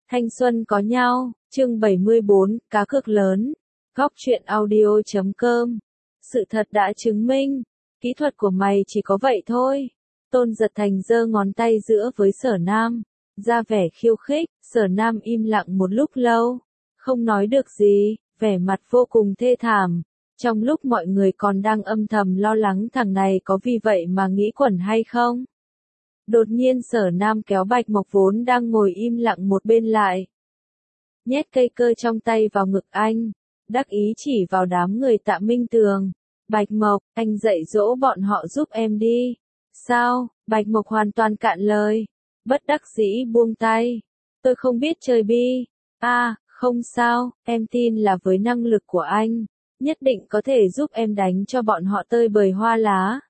Thanh xuân có nhau, chương 74, cá cược lớn. Góc truyện audio.com. Sự thật đã chứng minh, kỹ thuật của mày chỉ có vậy thôi. Tôn Giật Thành giơ ngón tay giữa với Sở Nam, ra vẻ khiêu khích. Sở Nam im lặng một lúc lâu, không nói được gì, vẻ mặt vô cùng thê thảm. Trong lúc mọi người còn đang âm thầm lo lắng thằng này có vì vậy mà nghĩ quẩn hay không, đột nhiên Sở Nam kéo Bạch Mộc vốn đang ngồi im lặng một bên lại, nhét cây cơ trong tay vào ngực anh, đắc ý chỉ vào đám người Tạ Minh Tường. Bạch Mộc, anh dạy dỗ bọn họ giúp em đi. Sao? Bạch Mộc hoàn toàn cạn lời, bất đắc dĩ buông tay. Tôi không biết chơi bi. Không sao, em tin là với năng lực của anh, nhất định có thể giúp em đánh cho bọn họ tơi bời hoa lá.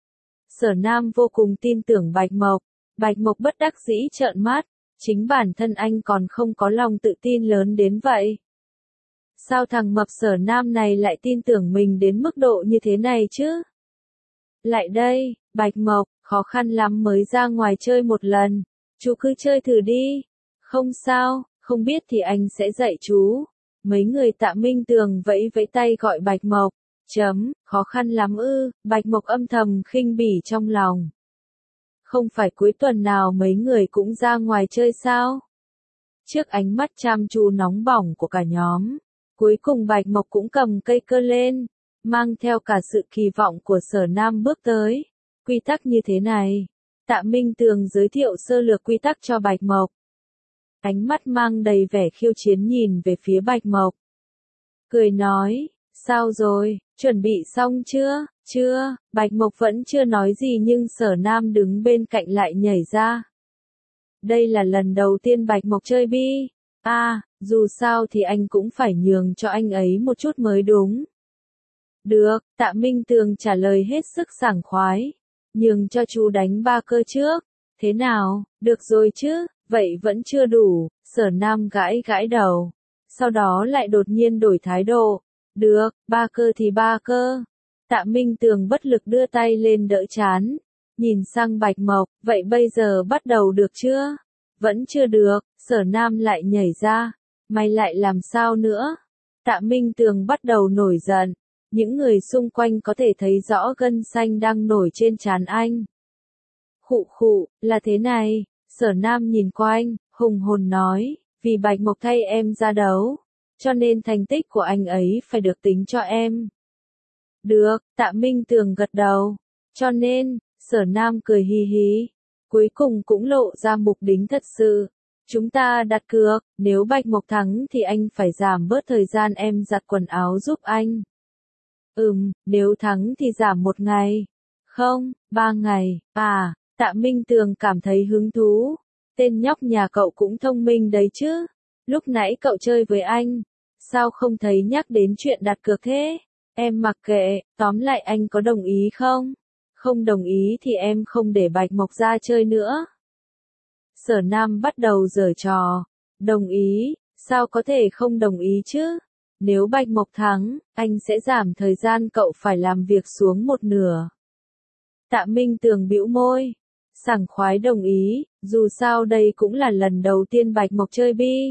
Sở Nam vô cùng tin tưởng Bạch Mộc. Bạch Mộc bất đắc dĩ trợn mắt, chính bản thân anh còn không có lòng tự tin lớn đến vậy. Sao thằng mập Sở Nam này lại tin tưởng mình đến mức độ như thế này chứ? Lại đây, Bạch Mộc, khó khăn lắm mới ra ngoài chơi một lần, chú cứ chơi thử đi. Không sao, không biết thì anh sẽ dạy chú. Mấy người Tạ Minh Tường vẫy vẫy tay gọi Bạch Mộc. Khó khăn lắm ư? Bạch Mộc âm thầm khinh bỉ trong lòng. Không phải cuối tuần nào mấy người cũng ra ngoài chơi sao? Trước ánh mắt chăm chú nóng bỏng của cả nhóm, cuối cùng Bạch Mộc cũng cầm cây cơ lên, mang theo cả sự kỳ vọng của Sở Nam bước tới. Quy tắc như thế này. Tạ Minh Tường giới thiệu sơ lược quy tắc cho Bạch Mộc. Ánh mắt mang đầy vẻ khiêu chiến nhìn về phía Bạch Mộc. Cười nói, sao rồi, chuẩn bị xong chưa? Chưa, Bạch Mộc vẫn chưa nói gì nhưng Sở Nam đứng bên cạnh lại nhảy ra. Đây là lần đầu tiên Bạch Mộc chơi bi. Dù sao thì anh cũng phải nhường cho anh ấy một chút mới đúng. Được, Tạ Minh Tường trả lời hết sức sảng khoái. Nhường cho chú đánh ba cơ trước. Thế nào, được rồi chứ, vậy vẫn chưa đủ. Sở Nam gãi gãi đầu. Sau đó lại đột nhiên đổi thái độ. Được, ba cơ thì ba cơ. Tạ Minh Tường bất lực đưa tay lên đỡ chán. Nhìn sang Bạch Mộc, vậy bây giờ bắt đầu được chưa? Vẫn chưa được, Sở Nam lại nhảy ra. Mày lại làm sao nữa? Tạ Minh Tường bắt đầu nổi giận. Những người xung quanh có thể thấy rõ gân xanh đang nổi trên trán anh. Khụ, là thế này. Sở Nam nhìn quanh, hùng hồn nói, vì Bạch Mộc thay em ra đấu, cho nên thành tích của anh ấy phải được tính cho em. Được, Tạ Minh Tường gật đầu. Cho nên, Sở Nam cười hì hì. Cuối cùng cũng lộ ra mục đích thật sự. Chúng ta đặt cược, nếu Bạch Mộc thắng thì anh phải giảm bớt thời gian em giặt quần áo giúp anh. Nếu thắng thì giảm 1 ngày. Không, 3 ngày. Tạ Minh Tường cảm thấy hứng thú. Tên nhóc nhà cậu cũng thông minh đấy chứ. Lúc nãy cậu chơi với anh, sao không thấy nhắc đến chuyện đặt cược thế? Em mặc kệ, tóm lại anh có đồng ý không? Không đồng ý thì em không để Bạch Mộc ra chơi nữa. Sở Nam bắt đầu giở trò. Đồng ý, sao có thể không đồng ý chứ? Nếu Bạch Mộc thắng, anh sẽ giảm thời gian cậu phải làm việc xuống 1/2. Tạ Minh Tường bĩu môi. Sảng khoái đồng ý, dù sao đây cũng là lần đầu tiên Bạch Mộc chơi bi.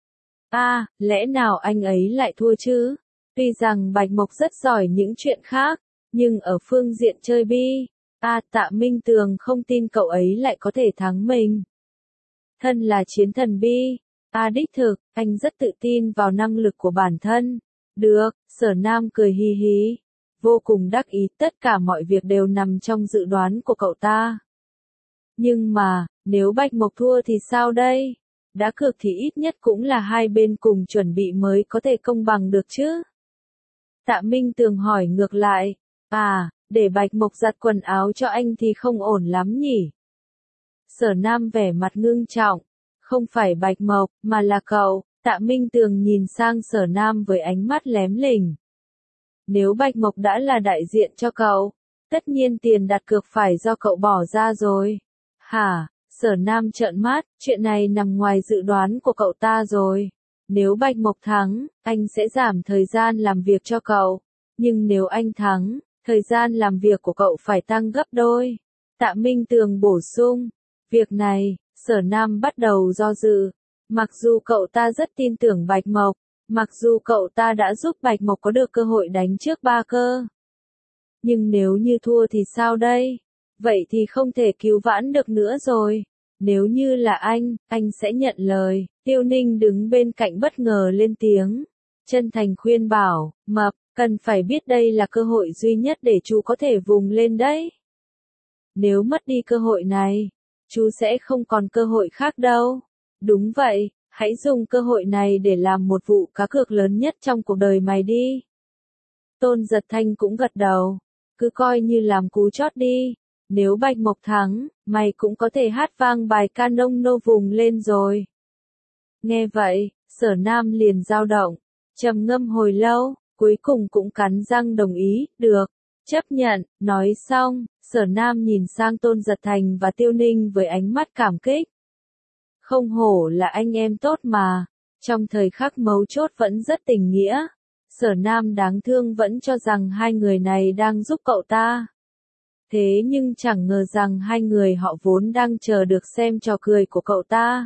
Lẽ nào anh ấy lại thua chứ? Tuy rằng Bạch Mộc rất giỏi những chuyện khác, nhưng ở phương diện chơi bi, Tạ Minh Tường không tin cậu ấy lại có thể thắng mình. Thân là chiến thần bi. Đích thực, anh rất tự tin vào năng lực của bản thân. Được, Sở Nam cười hì hì. Vô cùng đắc ý, tất cả mọi việc đều nằm trong dự đoán của cậu ta. Nhưng mà, nếu Bạch Mộc thua thì sao đây? Đã cược thì ít nhất cũng là hai bên cùng chuẩn bị mới có thể công bằng được chứ? Tạ Minh Tường hỏi ngược lại. Để Bạch Mộc giặt quần áo cho anh thì không ổn lắm nhỉ? Sở Nam vẻ mặt ngưng trọng. Không phải Bạch Mộc, mà là cậu. Tạ Minh Tường nhìn sang Sở Nam với ánh mắt lém lỉnh. Nếu Bạch Mộc đã là đại diện cho cậu, tất nhiên tiền đặt cược phải do cậu bỏ ra rồi. Hả? Sở Nam trợn mắt, chuyện này nằm ngoài dự đoán của cậu ta rồi. Nếu Bạch Mộc thắng, anh sẽ giảm thời gian làm việc cho cậu. Nhưng nếu anh thắng, thời gian làm việc của cậu phải tăng gấp đôi. Tạ Minh Tường bổ sung. Việc này, Sở Nam bắt đầu do dự. Mặc dù cậu ta rất tin tưởng Bạch Mộc, mặc dù cậu ta đã giúp Bạch Mộc có được cơ hội đánh trước Ba Cơ. Nhưng nếu như thua thì sao đây? Vậy thì không thể cứu vãn được nữa rồi. Nếu như là anh sẽ nhận lời. Tiêu Ninh đứng bên cạnh bất ngờ lên tiếng. Chân thành khuyên bảo, Mập, cần phải biết đây là cơ hội duy nhất để chú có thể vùng lên đấy. Nếu mất đi cơ hội này, chú sẽ không còn cơ hội khác đâu. Đúng vậy, hãy dùng cơ hội này để làm một vụ cá cược lớn nhất trong cuộc đời mày đi. Tôn Giật Thanh cũng gật đầu. Cứ coi như làm cú chót đi. Nếu Bạch Mộc thắng, mày cũng có thể hát vang bài ca nông nô vùng lên rồi. Nghe vậy, Sở Nam liền dao động, trầm ngâm hồi lâu, cuối cùng cũng cắn răng đồng ý, được, chấp nhận. Nói xong, Sở Nam nhìn sang Tôn Giật Thành và Tiêu Ninh với ánh mắt cảm kích. Không hổ là anh em tốt mà, trong thời khắc mấu chốt vẫn rất tình nghĩa. Sở Nam đáng thương vẫn cho rằng hai người này đang giúp cậu ta. Thế nhưng chẳng ngờ rằng hai người họ vốn đang chờ được xem trò cười của cậu ta.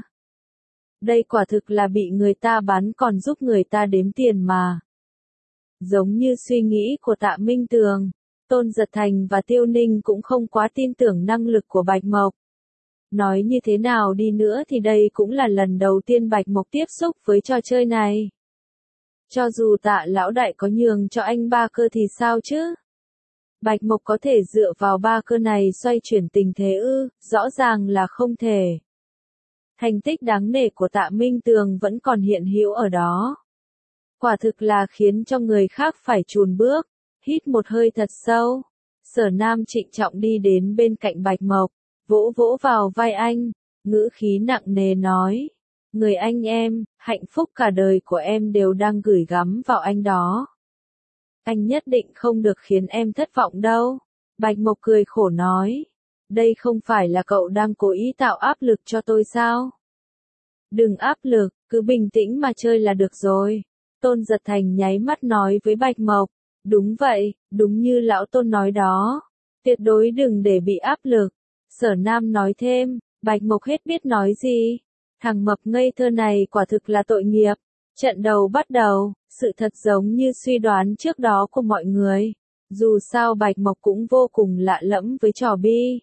Đây quả thực là bị người ta bán còn giúp người ta đếm tiền mà. Giống như suy nghĩ của Tạ Minh Tường, Tôn Giật Thành và Tiêu Ninh cũng không quá tin tưởng năng lực của Bạch Mộc. Nói như thế nào đi nữa thì đây cũng là lần đầu tiên Bạch Mộc tiếp xúc với trò chơi này. Cho dù Tạ lão đại có nhường cho anh Ba Cơ thì sao chứ? Bạch Mộc có thể dựa vào Ba Cơ này xoay chuyển tình thế ư? Rõ ràng là không thể. Thành tích đáng nể của Tạ Minh Tường vẫn còn hiện hữu ở đó. Quả thực là khiến cho người khác phải chùn bước. Hít một hơi thật sâu. Sở Nam trịnh trọng đi đến bên cạnh Bạch Mộc, vỗ vỗ vào vai anh, ngữ khí nặng nề nói. Người anh em, hạnh phúc cả đời của em đều đang gửi gắm vào anh đó. Anh nhất định không được khiến em thất vọng đâu. Bạch Mộc cười khổ nói. Đây không phải là cậu đang cố ý tạo áp lực cho tôi sao? Đừng áp lực, cứ bình tĩnh mà chơi là được rồi. Tôn Giật Thành nháy mắt nói với Bạch Mộc. Đúng vậy, đúng như lão Tôn nói đó. Tuyệt đối đừng để bị áp lực. Sở Nam nói thêm, Bạch Mộc hết biết nói gì. Thằng mập ngây thơ này quả thực là tội nghiệp. Trận đầu bắt đầu, sự thật giống như suy đoán trước đó của mọi người. Dù sao Bạch Mộc cũng vô cùng lạ lẫm với trò bi.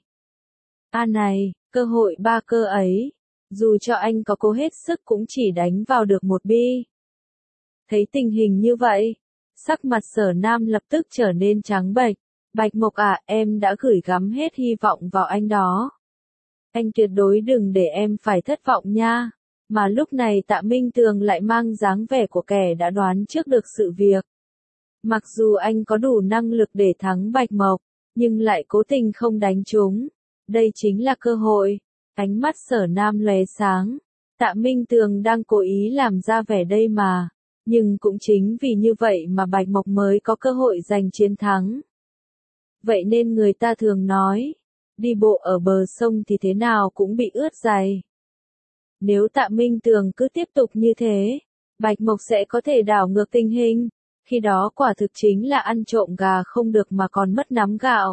Này, cơ hội Ba Cơ ấy, dù cho anh có cố hết sức cũng chỉ đánh vào được một bi. Thấy tình hình như vậy, sắc mặt Sở Nam lập tức trở nên trắng bệch. Bạch Mộc em đã gửi gắm hết hy vọng vào anh đó. Anh tuyệt đối đừng để em phải thất vọng nha. Mà lúc này Tạ Minh Tường lại mang dáng vẻ của kẻ đã đoán trước được sự việc. Mặc dù anh có đủ năng lực để thắng Bạch Mộc, nhưng lại cố tình không đánh trúng. Đây chính là cơ hội. Ánh mắt Sở Nam lóe sáng. Tạ Minh Tường đang cố ý làm ra vẻ đây mà. Nhưng cũng chính vì như vậy mà Bạch Mộc mới có cơ hội giành chiến thắng. Vậy nên người ta thường nói, đi bộ ở bờ sông thì thế nào cũng bị ướt giày. Nếu Tạ Minh Tường cứ tiếp tục như thế, Bạch Mộc sẽ có thể đảo ngược tình hình. Khi đó quả thực chính là ăn trộm gà không được mà còn mất nắm gạo.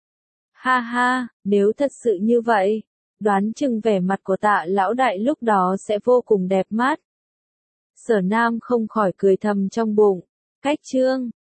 Ha ha, nếu thật sự như vậy, đoán chừng vẻ mặt của Tạ lão đại lúc đó sẽ vô cùng đẹp mắt. Sở Nam không khỏi cười thầm trong bụng. Cách chương